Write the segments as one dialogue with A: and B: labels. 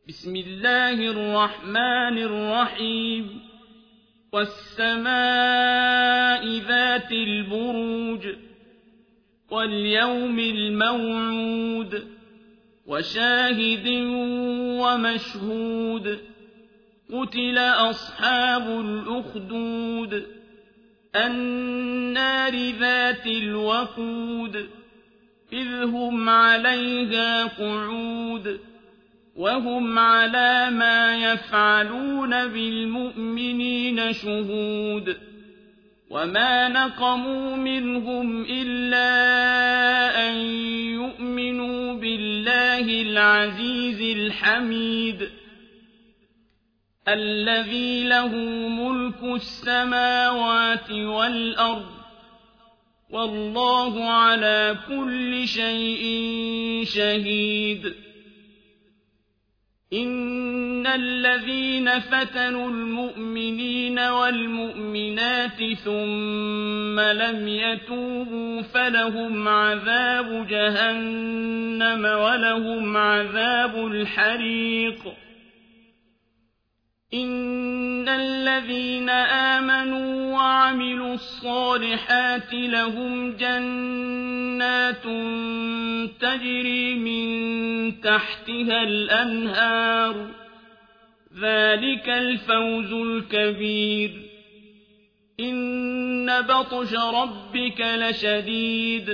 A: بسم الله الرحمن الرحيم والسماء ذات البروج واليوم الموعود وشاهد ومشهود قتل أصحاب الأخدود النار ذات الوقود إذ هم عليها قعود وهم على ما يفعلون بالمؤمنين شهود وما نقموا منهم إلا أن يؤمنوا بالله العزيز الحميد الذي له ملك السماوات والأرض والله على كل شيء شهيد إن الذين فتنوا المؤمنين والمؤمنات ثم لم يتوبوا فلهم عذاب جهنم ولهم عذاب الحريق إن الذين آمنوا وعملوا الصالحات لهم جنات تجري من تحتها الأنهار ذلك الفوز الكبير إن بطش ربك لشديد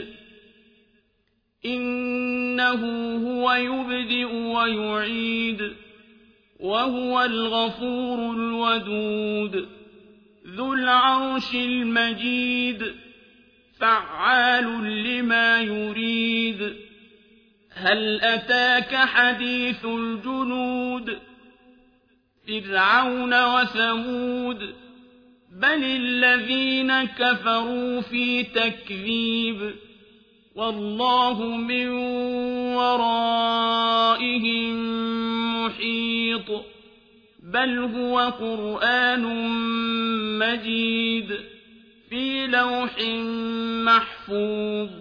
A: إنه هو يبدئ ويعيد وهو الغفور الودود ذو العرش المجيد فعال لما يريد هل أتاك حديث الجنود فرعون وثمود بل الذين كفروا في تكذيب والله من ورائهم محيط بل هو قرآن مجيد في لوح محفوظ